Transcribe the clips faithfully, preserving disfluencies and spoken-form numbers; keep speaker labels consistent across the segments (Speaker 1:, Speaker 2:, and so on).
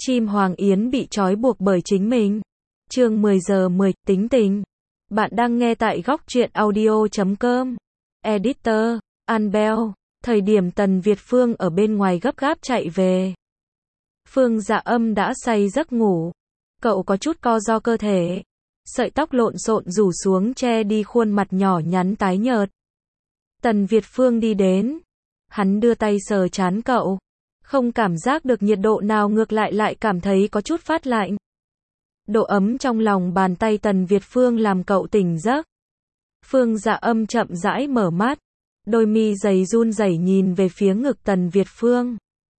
Speaker 1: Chim Hoàng Yến bị trói buộc bởi chính mình. Chương mười giờ mười, tính tình. Bạn đang nghe tại góc truyện audio chấm com. Editor, Anbel. Thời điểm Tần Việt Phương ở bên ngoài gấp gáp chạy về. Phương Dạ Âm đã say giấc ngủ. Cậu có chút co ro cơ thể. Sợi tóc lộn xộn rủ xuống che đi khuôn mặt nhỏ nhắn tái nhợt. Tần Việt Phương đi đến. Hắn đưa tay sờ trán cậu. Không cảm giác được nhiệt độ nào, ngược lại lại cảm thấy có chút phát lạnh. Độ ấm trong lòng bàn tay Tần Việt Phương làm cậu tỉnh giấc. Phương Dạ Âm chậm rãi mở mắt. Đôi mi dày run rẩy nhìn về phía ngực Tần Việt Phương.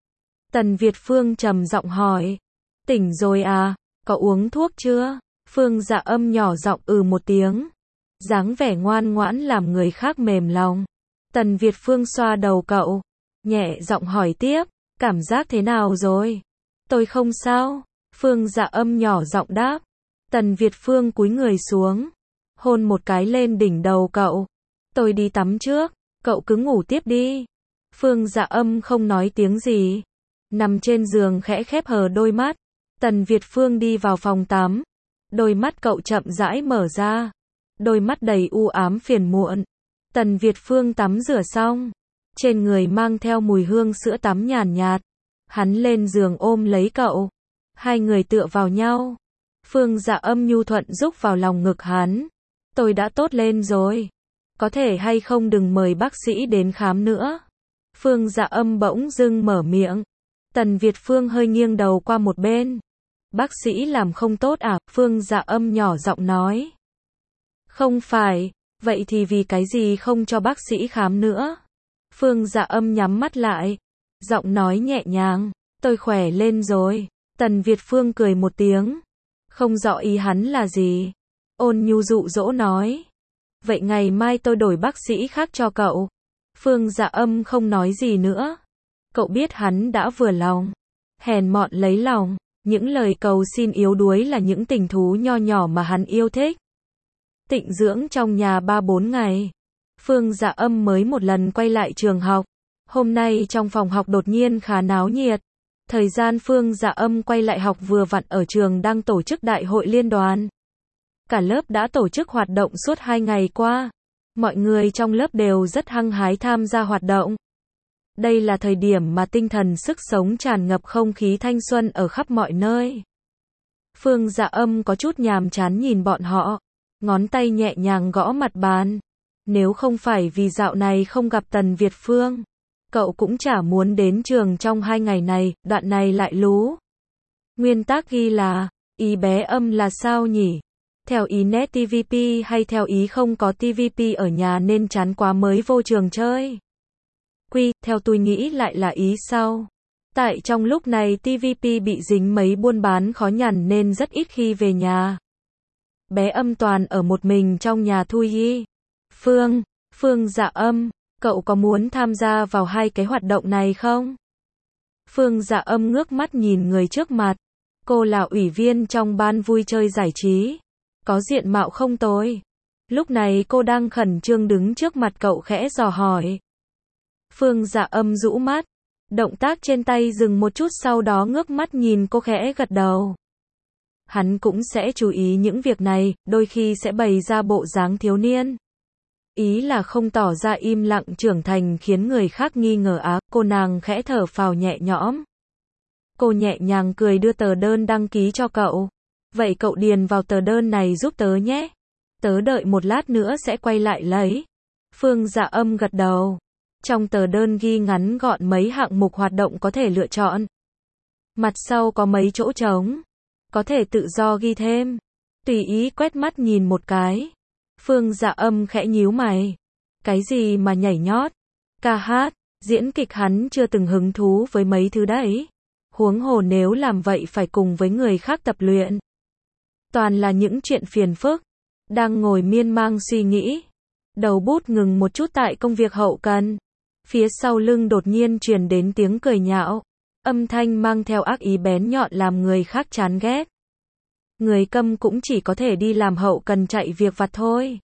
Speaker 1: Tần Việt Phương trầm giọng hỏi. Tỉnh rồi à, có uống thuốc chưa? Phương Dạ Âm nhỏ giọng ừ một tiếng. Dáng vẻ ngoan ngoãn làm người khác mềm lòng. Tần Việt Phương xoa đầu cậu. Nhẹ giọng hỏi tiếp. Cảm giác thế nào rồi? Tôi không sao. Phương Dạ Âm nhỏ giọng đáp. Tần Việt Phương cúi người xuống. Hôn một cái lên đỉnh đầu cậu. Tôi đi tắm trước. Cậu cứ ngủ tiếp đi. Phương Dạ Âm không nói tiếng gì. Nằm trên giường khẽ khép hờ đôi mắt. Tần Việt Phương đi vào phòng tắm. Đôi mắt cậu chậm rãi mở ra. Đôi mắt đầy u ám phiền muộn. Tần Việt Phương tắm rửa xong. Trên người mang theo mùi hương sữa tắm nhàn nhạt. Hắn lên giường ôm lấy cậu. Hai người tựa vào nhau. Phương Dạ Âm nhu thuận rúc vào lòng ngực hắn. Tôi đã tốt lên rồi. Có thể hay không đừng mời bác sĩ đến khám nữa. Phương Dạ Âm bỗng dưng mở miệng. Tần Việt Phương hơi nghiêng đầu qua một bên. Bác sĩ làm không tốt à? Phương Dạ Âm nhỏ giọng nói. Không phải, vậy thì vì cái gì không cho bác sĩ khám nữa? Phương Dạ Âm nhắm mắt lại. Giọng nói nhẹ nhàng. Tôi khỏe lên rồi. Tần Việt Phương cười một tiếng. Không rõ ý hắn là gì. Ôn nhu dụ dỗ nói. Vậy ngày mai tôi đổi bác sĩ khác cho cậu. Phương Dạ Âm không nói gì nữa. Cậu biết hắn đã vừa lòng. Hèn mọn lấy lòng. Những lời cầu xin yếu đuối là những tình thú nho nhỏ mà hắn yêu thích. Tịnh dưỡng trong nhà ba bốn ngày. Phương Dạ Âm mới một lần quay lại trường học. Hôm nay trong phòng học đột nhiên khá náo nhiệt. Thời gian Phương Dạ Âm quay lại học vừa vặn ở trường đang tổ chức đại hội liên đoàn. Cả lớp đã tổ chức hoạt động suốt hai ngày qua. Mọi người trong lớp đều rất hăng hái tham gia hoạt động. Đây là thời điểm mà tinh thần sức sống tràn ngập không khí thanh xuân ở khắp mọi nơi. Phương Dạ Âm có chút nhàm chán nhìn bọn họ. Ngón tay nhẹ nhàng gõ mặt bàn. Nếu không phải vì dạo này không gặp Tần Việt Phương, cậu cũng chả muốn đến trường trong hai ngày này. Đoạn này lại lú. Nguyên tắc ghi là, ý bé Âm là sao nhỉ? Theo ý net tê vê pê hay theo ý không có tê vê pê ở nhà nên chán quá mới vô trường chơi? Quy, theo tôi nghĩ lại là ý sau. Tại trong lúc này tê vê pê bị dính mấy buôn bán khó nhằn nên rất ít khi về nhà. Bé Âm toàn ở một mình trong nhà thui hi. Phương, Phương Dạ Âm, cậu có muốn tham gia vào hai cái hoạt động này không? Phương Dạ Âm ngước mắt nhìn người trước mặt. Cô là ủy viên trong ban vui chơi giải trí. Có diện mạo không tồi. Lúc này cô đang khẩn trương đứng trước mặt cậu khẽ dò hỏi. Phương Dạ Âm rũ mắt. Động tác trên tay dừng một chút sau đó ngước mắt nhìn cô khẽ gật đầu. Hắn cũng sẽ chú ý những việc này, đôi khi sẽ bày ra bộ dáng thiếu niên. Ý là không tỏ ra im lặng trưởng thành khiến người khác nghi ngờ á. Cô nàng khẽ thở phào nhẹ nhõm. Cô nhẹ nhàng cười đưa tờ đơn đăng ký cho cậu. Vậy cậu điền vào tờ đơn này giúp tớ nhé. Tớ đợi một lát nữa sẽ quay lại lấy. Phương Dạ Âm gật đầu. Trong tờ đơn ghi ngắn gọn mấy hạng mục hoạt động có thể lựa chọn. Mặt sau có mấy chỗ trống. Có thể tự do ghi thêm. Tùy ý quét mắt nhìn một cái. Phương Dạ Âm khẽ nhíu mày. Cái gì mà nhảy nhót, ca hát, diễn kịch hắn chưa từng hứng thú với mấy thứ đấy. Huống hồ nếu làm vậy phải cùng với người khác tập luyện. Toàn là những chuyện phiền phức. Đang ngồi miên man suy nghĩ. Đầu bút ngừng một chút tại công việc hậu cần. Phía sau lưng đột nhiên truyền đến tiếng cười nhạo. Âm thanh mang theo ác ý bén nhọn làm người khác chán ghét. Người câm cũng chỉ có thể đi làm hậu cần chạy việc vặt thôi.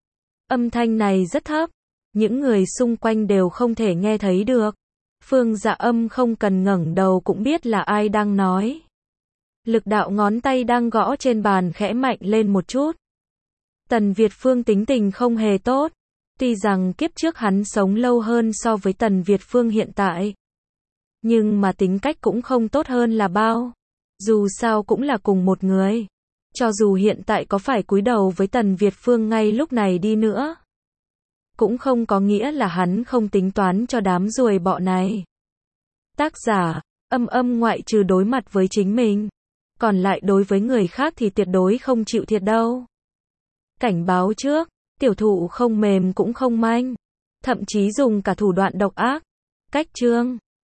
Speaker 1: Âm thanh này rất thấp. Những người xung quanh đều không thể nghe thấy được. Phương Dạ Âm không cần ngẩng đầu cũng biết là ai đang nói. Lực đạo ngón tay đang gõ trên bàn khẽ mạnh lên một chút. Tần Việt Phương tính tình không hề tốt. Tuy rằng kiếp trước hắn sống lâu hơn so với Tần Việt Phương hiện tại. Nhưng mà tính cách cũng không tốt hơn là bao. Dù sao cũng là cùng một người. Cho dù hiện tại có phải cúi đầu với Tần Việt Phương ngay lúc này đi nữa. Cũng không có nghĩa là hắn không tính toán cho đám ruồi bọ này. Tác giả, âm âm ngoại trừ đối mặt với chính mình. Còn lại đối với người khác thì tuyệt đối không chịu thiệt đâu. Cảnh báo trước, tiểu thụ không mềm cũng không manh. Thậm chí dùng cả thủ đoạn độc ác. Cách chương